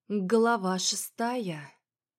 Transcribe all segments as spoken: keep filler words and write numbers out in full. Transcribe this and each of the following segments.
Глава шестая.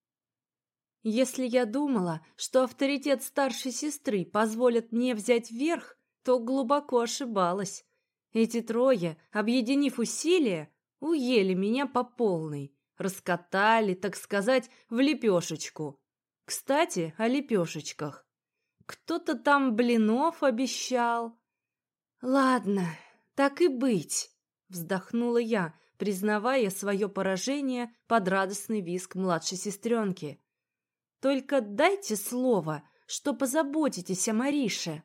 Если я думала, что авторитет старшей сестры позволит мне взять верх, то глубоко ошибалась. Эти трое, объединив усилия, уели меня по полной, раскатали, так сказать, в лепешечку. Кстати, о лепешечках. Кто-то там блинов обещал. Ладно, так и быть, вздохнула я, признавая свое поражение под радостный визг младшей сестренки. «Только дайте слово, что позаботитесь о Марише».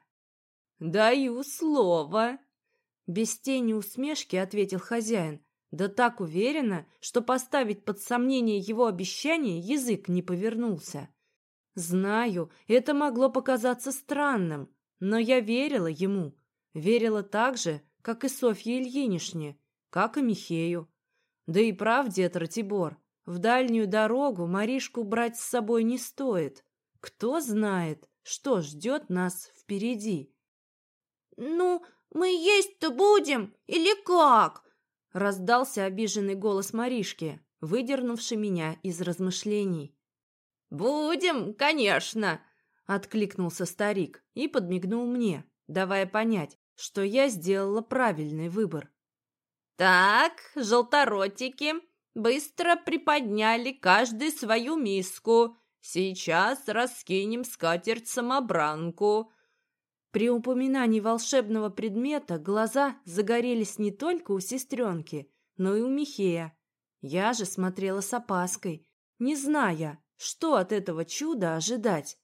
«Даю слово», — без тени усмешки ответил хозяин, да так уверенно, что поставить под сомнение его обещание язык не повернулся. Знаю, это могло показаться странным, но я верила ему, верила так же, как и Софье Ильинишне, как и Михею. Да и прав дед Ратибор, в дальнюю дорогу Маришку брать с собой не стоит. Кто знает, что ждет нас впереди. «Ну, мы есть-то будем или как?» Раздался обиженный голос Маришки, выдернувший меня из размышлений. «Будем, конечно!» — откликнулся старик и подмигнул мне, давая понять, что я сделала правильный выбор. «Так, желторотики, быстро приподняли каждый свою миску. Сейчас раскинем скатерть-самобранку». При упоминании волшебного предмета глаза загорелись не только у сестренки, но и у Михея. Я же смотрела с опаской, не зная, что от этого чуда ожидать.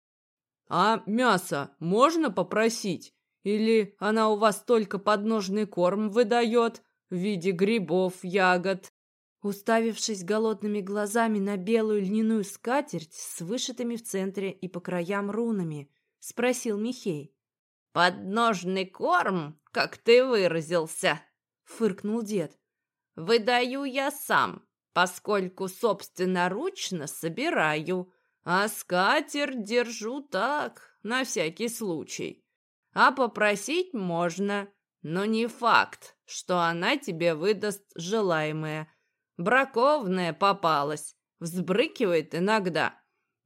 «А мясо можно попросить? Или она у вас только подножный корм выдает в виде грибов, ягод?» Уставившись голодными глазами на белую льняную скатерть с вышитыми в центре и по краям рунами, спросил Михей. «Подножный корм, как ты выразился», — фыркнул дед. «выдаю я сам, поскольку собственноручно собираю, а скатерть держу так, на всякий случай. А попросить можно, но не факт, что она тебе выдаст желаемое. Бракованная попалась, взбрыкивает иногда.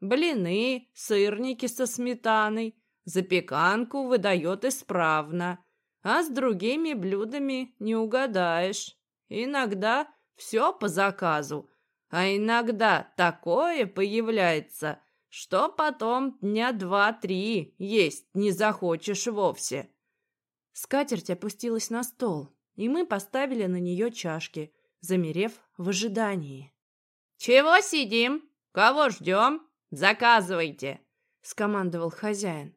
Блины, сырники со сметаной, запеканку выдает исправно, а с другими блюдами не угадаешь. Иногда все по заказу, а иногда такое появляется, что потом дня два-три есть не захочешь вовсе». Скатерть опустилась на стол, и мы поставили на нее чашки, замерев в ожидании. «Чего сидим? Кого ждем? Заказывайте!» — скомандовал хозяин.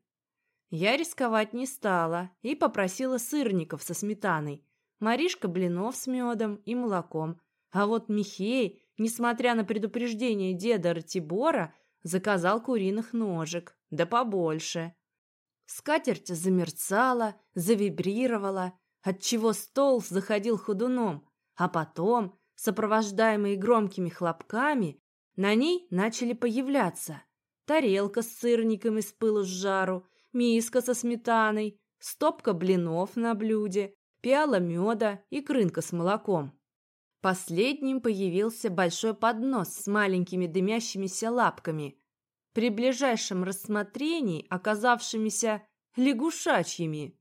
Я рисковать не стала и попросила сырников со сметаной, Маришка блинов с медом и молоком, а вот Михей, несмотря на предупреждение деда Ратибора, заказал куриных ножек, да побольше. Скатерть замерцала, завибрировала, отчего стол заходил ходуном, а потом, сопровождаемые громкими хлопками, на ней начали появляться тарелка с сырниками с пылу с жару, миска со сметаной, стопка блинов на блюде, пиала меда и крынка с молоком. Последним появился большой поднос с маленькими дымящимися лапками, при ближайшем рассмотрении оказавшимися лягушачьими.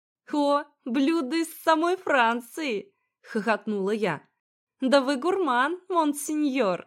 «О, блюдо из самой Франции!» — хохотнула я. «Да вы гурман, монсеньор!»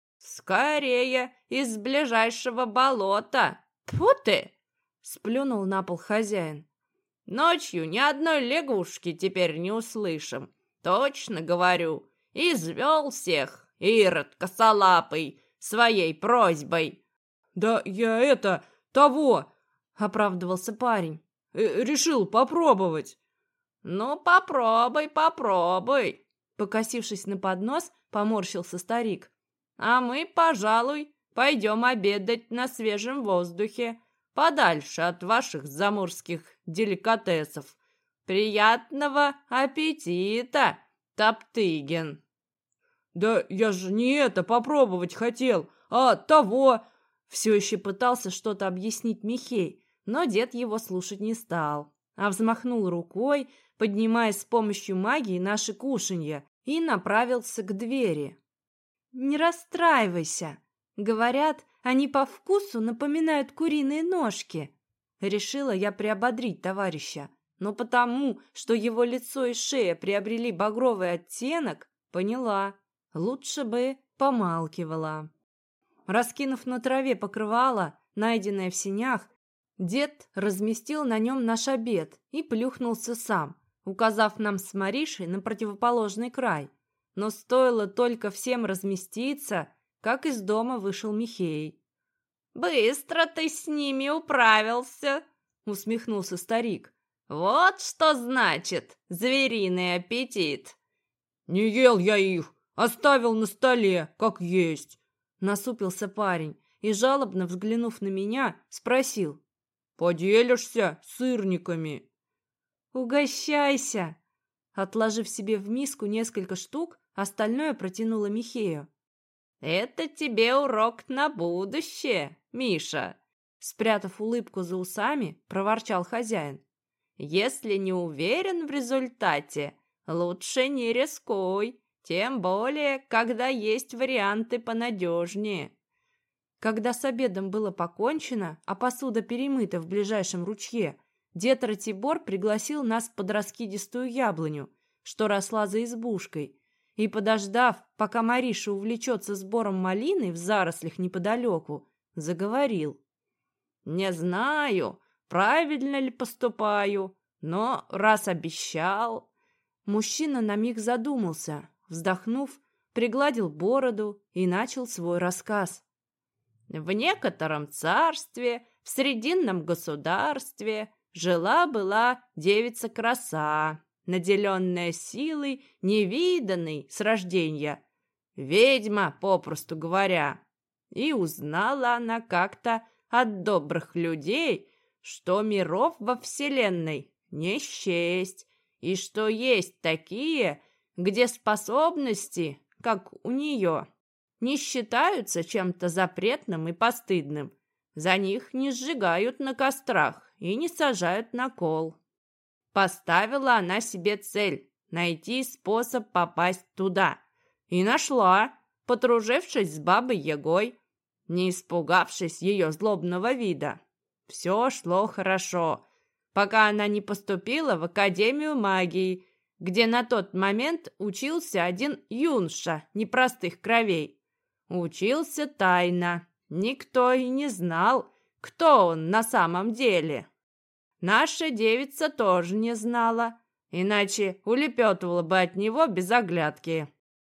«Скорее, из ближайшего болота! Тьфу ты!» — сплюнул на пол хозяин. «Ночью ни одной лягушки теперь не услышим. Точно говорю, извел всех, Ирод косолапый, своей просьбой». «Да я это, того!» — оправдывался парень. Э, «Решил попробовать». «Ну, попробуй, попробуй!» Покосившись на поднос, поморщился старик. «А мы, пожалуй, пойдем обедать на свежем воздухе, подальше от ваших заморских деликатесов. Приятного аппетита, Топтыгин!» «Да я же не это попробовать хотел, а того!» Все еще пытался что-то объяснить Михей, но дед его слушать не стал, а взмахнул рукой, поднимая с помощью магии наши кушанья, и направился к двери. не расстраивайся. Говорят, они по вкусу напоминают куриные ножки. Решила я приободрить товарища, но потому, что его лицо и шея приобрели багровый оттенок, поняла, лучше бы помалкивала. Раскинув на траве покрывало, найденное в сенях, дед разместил на нем наш обед и плюхнулся сам, указав нам с Маришей на противоположный край. Но стоило только всем разместиться, как из дома вышел Михей. «Быстро ты с ними управился!» — усмехнулся старик. «Вот что значит звериный аппетит!» «Не ел я их, оставил на столе, как есть!» Насупился парень и, жалобно взглянув на меня, спросил. «Поделишься сырниками?» «Угощайся!» Отложив себе в миску несколько штук, остальное протянула Михею. «Это тебе урок на будущее, Миша!» Спрятав улыбку за усами, проворчал хозяин. «Если не уверен в результате, лучше не рискуй, тем более, когда есть варианты понадежнее». Когда с обедом было покончено, а посуда перемыта в ближайшем ручье, дед Ратибор пригласил нас под раскидистую яблоню, что росла за избушкой, и, подождав, пока Мариша увлечется сбором малины в зарослях неподалеку, заговорил. «Не знаю, правильно ли поступаю, но раз обещал...» Мужчина на миг задумался, вздохнув, пригладил бороду и начал свой рассказ. «В некотором царстве, в срединном государстве, жила-была девица-краса, наделенная силой, невиданной с рождения, ведьма, попросту говоря. И узнала она как-то от добрых людей, что миров во вселенной не счесть, и что есть такие, где способности, как у нее, не считаются чем-то запретным и постыдным. За них не сжигают на кострах и не сажают на кол. Поставила она себе цель – найти способ попасть туда. И нашла, подружившись с бабой Ягой, не испугавшись ее злобного вида. Все шло хорошо, пока она не поступила в Академию магии, где на тот момент учился один юноша непростых кровей. Учился тайно, никто и не знал, кто он на самом деле. Наша девица тоже не знала, иначе улепетывала бы от него без оглядки.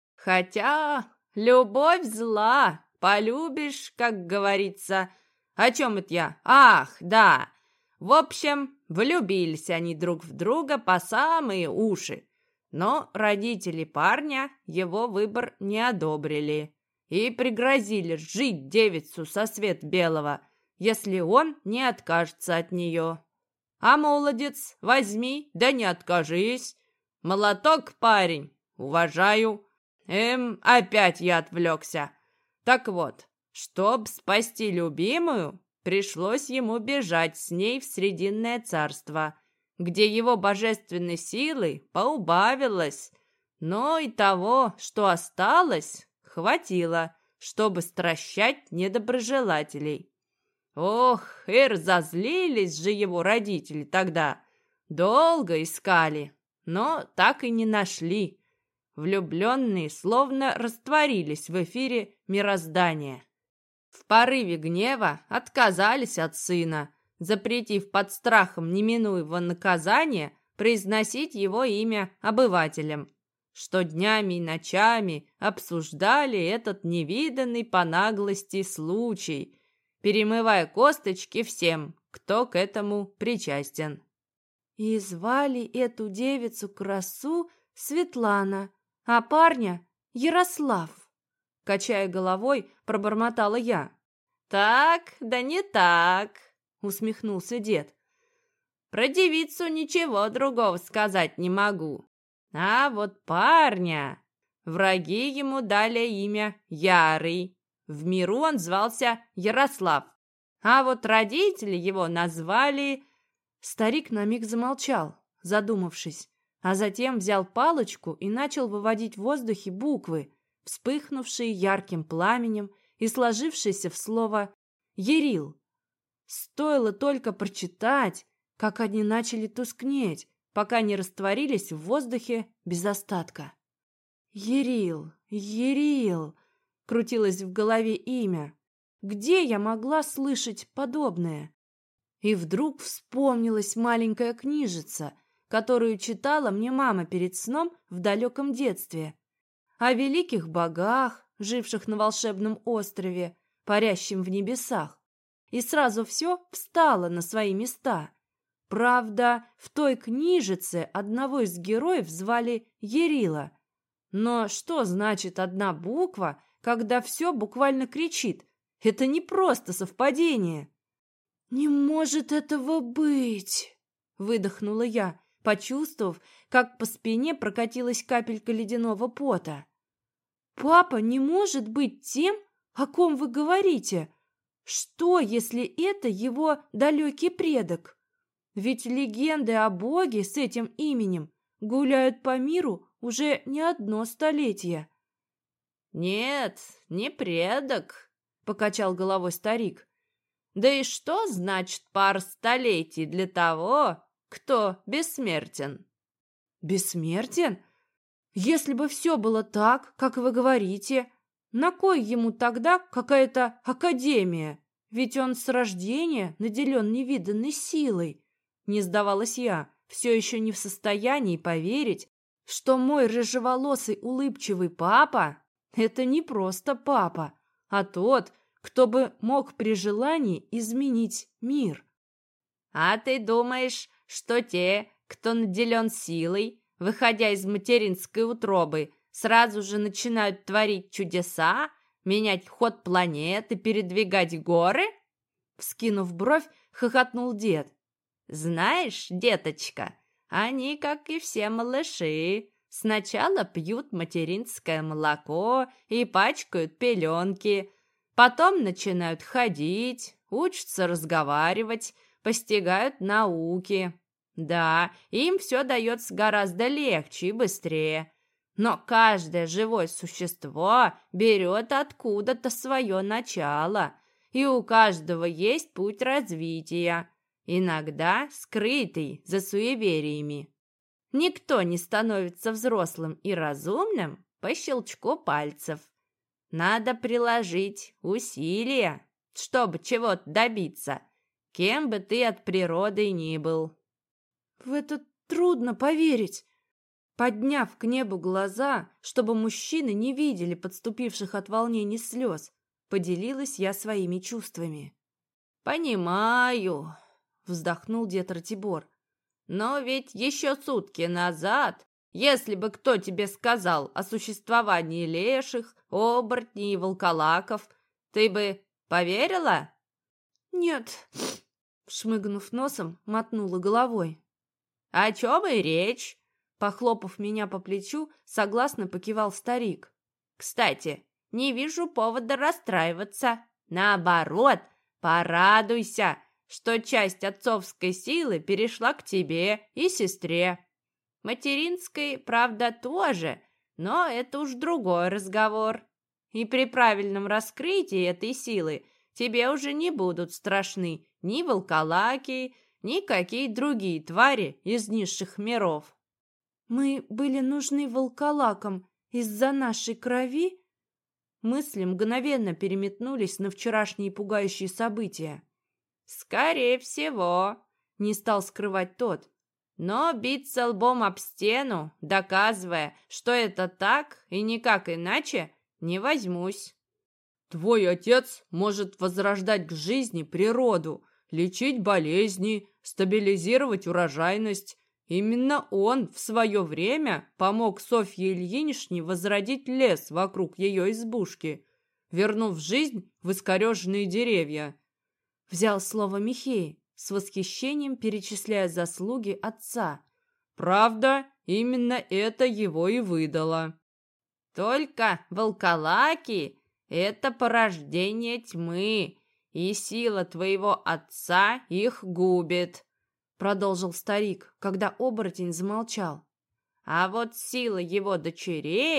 Хотя любовь зла, полюбишь, как говорится. О чем это я? Ах, да. В общем, влюбились они друг в друга по самые уши. Но родители парня его выбор не одобрили и пригрозили сжить девицу со свет белого, если он не откажется от нее. А молодец, возьми, да не откажись. Молоток, парень, уважаю. Эм, опять я отвлекся. Так вот, чтоб спасти любимую, пришлось ему бежать с ней в Срединное царство, где его божественной силы поубавилось, но и того, что осталось, хватило, чтобы стращать недоброжелателей. Ох, и разозлились же его родители тогда. Долго искали, но так и не нашли. Влюбленные словно растворились в эфире мироздания. В порыве гнева отказались от сына, запретив под страхом неминуемого наказания произносить его имя обывателям, что днями и ночами обсуждали этот невиданный по наглости случай, перемывая косточки всем, кто к этому причастен. И звали эту девицу-красу Светлана, а парня Ярослав. Качая головой, пробормотала я. «Так, да не так», — усмехнулся дед. «Про девицу ничего другого сказать не могу. А вот парня, враги ему дали имя Ярый. В миру он звался Ярослав, а вот родители его назвали...» Старик на миг замолчал, задумавшись, а затем взял палочку и начал выводить в воздухе буквы, вспыхнувшие ярким пламенем и сложившиеся в слово «Ерил». Стоило только прочитать, как они начали тускнеть, пока не растворились в воздухе без остатка. «Ерил, Ерил!» — крутилось в голове имя. Где я могла слышать подобное? И вдруг вспомнилась маленькая книжица, которую читала мне мама перед сном в далеком детстве. О великих богах, живших на волшебном острове, парящем в небесах. И сразу все встало на свои места. Правда, в той книжице одного из героев звали Ерила. Но что значит одна буква, когда все буквально кричит? Это не просто совпадение. «Не может этого быть!» — выдохнула я, почувствовав, как по спине прокатилась капелька ледяного пота. «Папа не может быть тем, о ком вы говорите. Что, если это его далекий предок? Ведь легенды о боге с этим именем гуляют по миру уже не одно столетие». «Нет, не предок», — покачал головой старик. «Да и что значит пара столетий для того, кто бессмертен?» «Бессмертен? Если бы все было так, как вы говорите, на кой ему тогда какая-то академия? Ведь он с рождения наделен невиданной силой». Не сдавалась я, все еще не в состоянии поверить, что мой рыжеволосый улыбчивый папа — это не просто папа, а тот, кто бы мог при желании изменить мир. «А ты думаешь, что те, кто наделен силой, выходя из материнской утробы, сразу же начинают творить чудеса, менять ход планеты, передвигать горы?» Вскинув бровь, хохотнул дед. «Знаешь, деточка, они, как и все малыши, сначала пьют материнское молоко и пачкают пеленки, потом начинают ходить, учатся разговаривать, постигают науки. Да, им все дается гораздо легче и быстрее. Но каждое живое существо берет откуда-то свое начало, и у каждого есть путь развития, иногда скрытый за суевериями. Никто не становится взрослым и разумным по щелчку пальцев. Надо приложить усилия, чтобы чего-то добиться, кем бы ты от природы ни был». В это трудно поверить. Подняв к небу глаза, чтобы мужчины не видели подступивших от волнений слез, поделилась я своими чувствами. «Понимаю», — вздохнул дед Ратибор. «Но ведь еще сутки назад, если бы кто тебе сказал о существовании леших, оборотней и волколаков, ты бы поверила?» «Нет», — шмыгнув носом, мотнула головой. «О чем и речь?» Похлопав меня по плечу, согласно покивал старик. «Кстати, не вижу повода расстраиваться. Наоборот, порадуйся, что часть отцовской силы перешла к тебе и сестре. Материнской, правда, тоже, но это уж другой разговор. И при правильном раскрытии этой силы тебе уже не будут страшны ни волколаки, ни какие другие твари из низших миров». «Мы были нужны волколакам из-за нашей крови?» Мысли мгновенно переметнулись на вчерашние пугающие события. «Скорее всего», — не стал скрывать тот. «Но биться лбом об стену, доказывая, что это так и никак иначе, не возьмусь». «Твой отец может возрождать к жизни природу, лечить болезни, стабилизировать урожайность. Именно он в свое время помог Софье Ильиничне возродить лес вокруг ее избушки, вернув жизнь в искореженные деревья». Взял слово Михей, с восхищением перечисляя заслуги отца. «Правда, именно это его и выдало». «Только волколаки — это порождение тьмы, и сила твоего отца их губит», — продолжил старик, когда оборотень замолчал. «А вот сила его дочерей,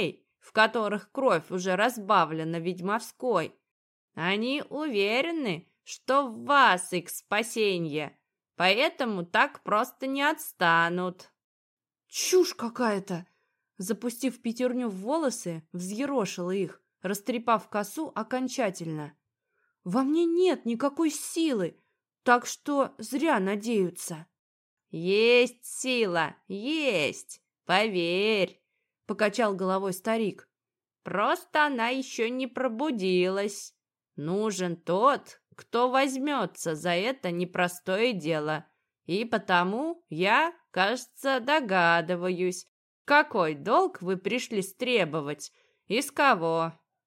в которых кровь уже разбавлена ведьмовской. Они уверены, что в вас их спасенье, поэтому так просто не отстанут». Чушь какая-то! Запустив пятерню в волосы, взъерошила их, растрепав косу окончательно. Во мне нет никакой силы, так что зря надеются. «Есть сила, есть, поверь», — покачал головой старик. «Просто она еще не пробудилась. Нужен тот, кто возьмется за это непростое дело. И потому я, кажется, догадываюсь, какой долг вы пришли стребовать и с кого».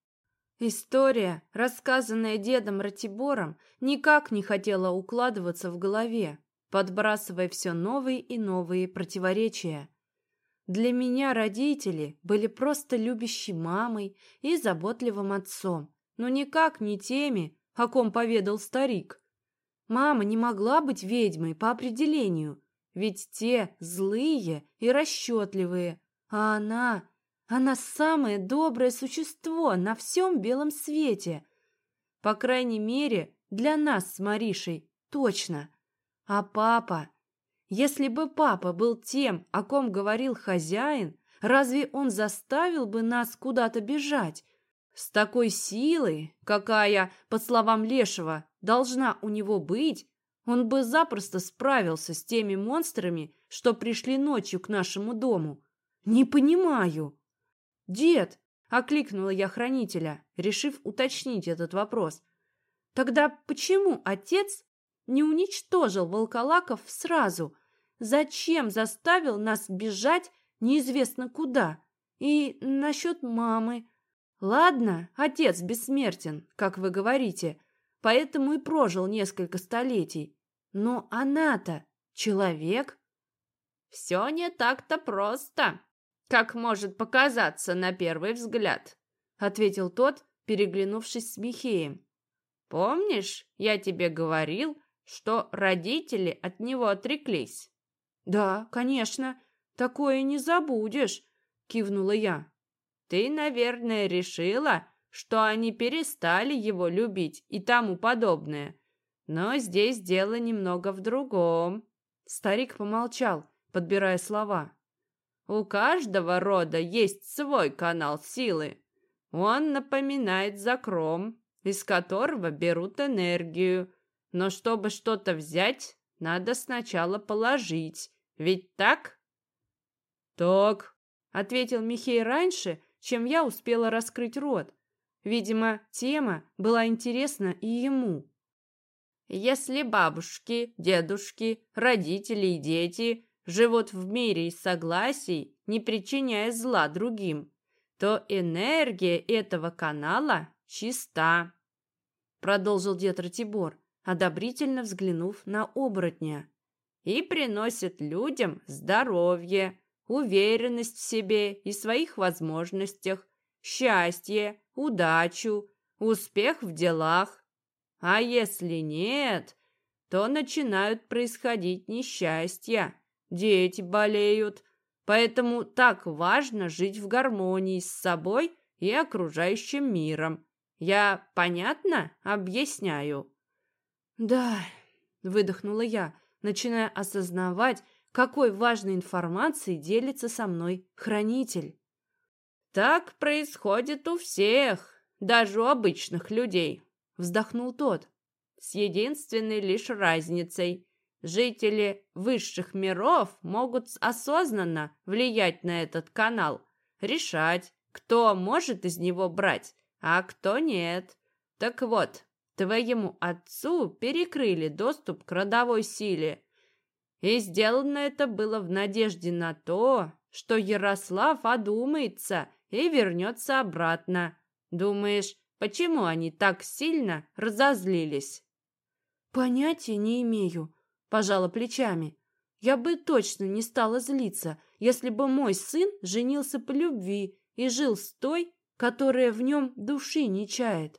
История, рассказанная дедом Ратибором, никак не хотела укладываться в голове, подбрасывая все новые и новые противоречия. Для меня родители были просто любящей мамой и заботливым отцом, но никак не теми, о ком поведал старик. Мама не могла быть ведьмой по определению, ведь те злые и расчетливые, а она... Она самое доброе существо на всем белом свете. По крайней мере, для нас с Маришей точно. А папа... Если бы папа был тем, о ком говорил хозяин, разве он заставил бы нас куда-то бежать? С такой силой, какая, по словам Лешего, должна у него быть, он бы запросто справился с теми монстрами, что пришли ночью к нашему дому. Не понимаю. «Дед!» — окликнула я хранителя, решив уточнить этот вопрос. «Тогда почему отец не уничтожил волколаков сразу? Зачем заставил нас бежать неизвестно куда? И насчет мамы? Ладно, отец бессмертен, как вы говорите, поэтому и прожил несколько столетий. Но она-то человек?» «Все не так-то просто, как может показаться на первый взгляд», — ответил тот, переглянувшись с Михеем. «Помнишь, я тебе говорил, что родители от него отреклись?» «Да, конечно, такое не забудешь», — кивнула я. «Ты, наверное, решила, что они перестали его любить и тому подобное. Но здесь дело немного в другом». Старик помолчал, подбирая слова. «У каждого рода есть свой канал силы. Он напоминает закром, из которого берут энергию. Но чтобы что-то взять, надо сначала положить. Ведь так?» «Так», — ответил Михей раньше, чем я успела раскрыть рот. Видимо, тема была интересна и ему. «Если бабушки, дедушки, родители и дети живут в мире из согласий, не причиняя зла другим, то энергия этого канала чиста», — продолжил дед Ратибор, одобрительно взглянув на оборотня, «и приносит людям здоровье, уверенность в себе и своих возможностях, счастье, удачу, успех в делах. А если нет, то начинают происходить несчастья, дети болеют, поэтому так важно жить в гармонии с собой и окружающим миром. Я понятно объясняю?» «Да», — выдохнула я, начиная осознавать, какой важной информацией делится со мной хранитель. «Так происходит у всех, даже у обычных людей», — вздохнул тот. «С единственной лишь разницей. Жители высших миров могут осознанно влиять на этот канал, решать, кто может из него брать, а кто нет. Так вот, твоему отцу перекрыли доступ к родовой силе. И сделано это было в надежде на то, что Ярослав одумается и вернется обратно. Думаешь, почему они так сильно разозлились?» «Понятия не имею», — пожала плечами. «Я бы точно не стала злиться, если бы мой сын женился по любви и жил с той, которая в нем души не чает».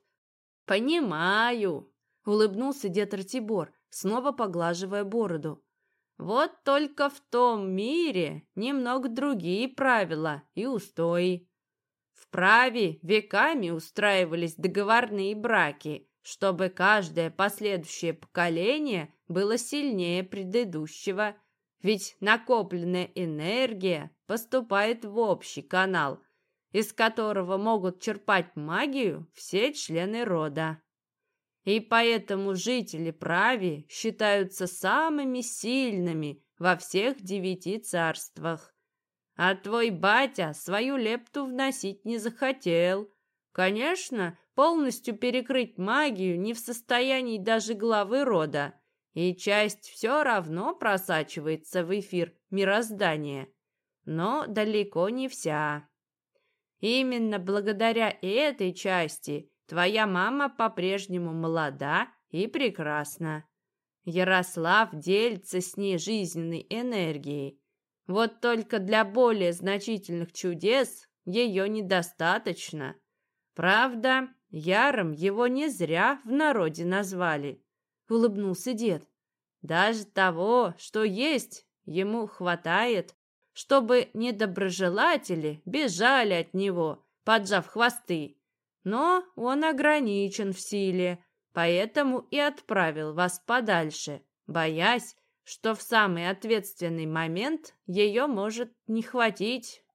«Понимаю», — улыбнулся дед Ратибор, снова поглаживая бороду. «Вот только в том мире немного другие правила и устои». «В Прави веками устраивались договорные браки, чтобы каждое последующее поколение было сильнее предыдущего, ведь накопленная энергия поступает в общий канал, из которого могут черпать магию все члены рода. И поэтому жители Прави считаются самыми сильными во всех девяти царствах. А твой батя свою лепту вносить не захотел. Конечно, полностью перекрыть магию не в состоянии даже главы рода, и часть все равно просачивается в эфир мироздания, но далеко не вся. Именно благодаря этой части твоя мама по-прежнему молода и прекрасна. Ярослав делится с ней жизненной энергией. Вот только для более значительных чудес ее недостаточно. Правда, Яром его не зря в народе назвали, — улыбнулся дед. Даже того, что есть, ему хватает, чтобы недоброжелатели бежали от него, поджав хвосты. Но он ограничен в силе, поэтому и отправил вас подальше, боясь, что в самый ответственный момент ее может не хватить.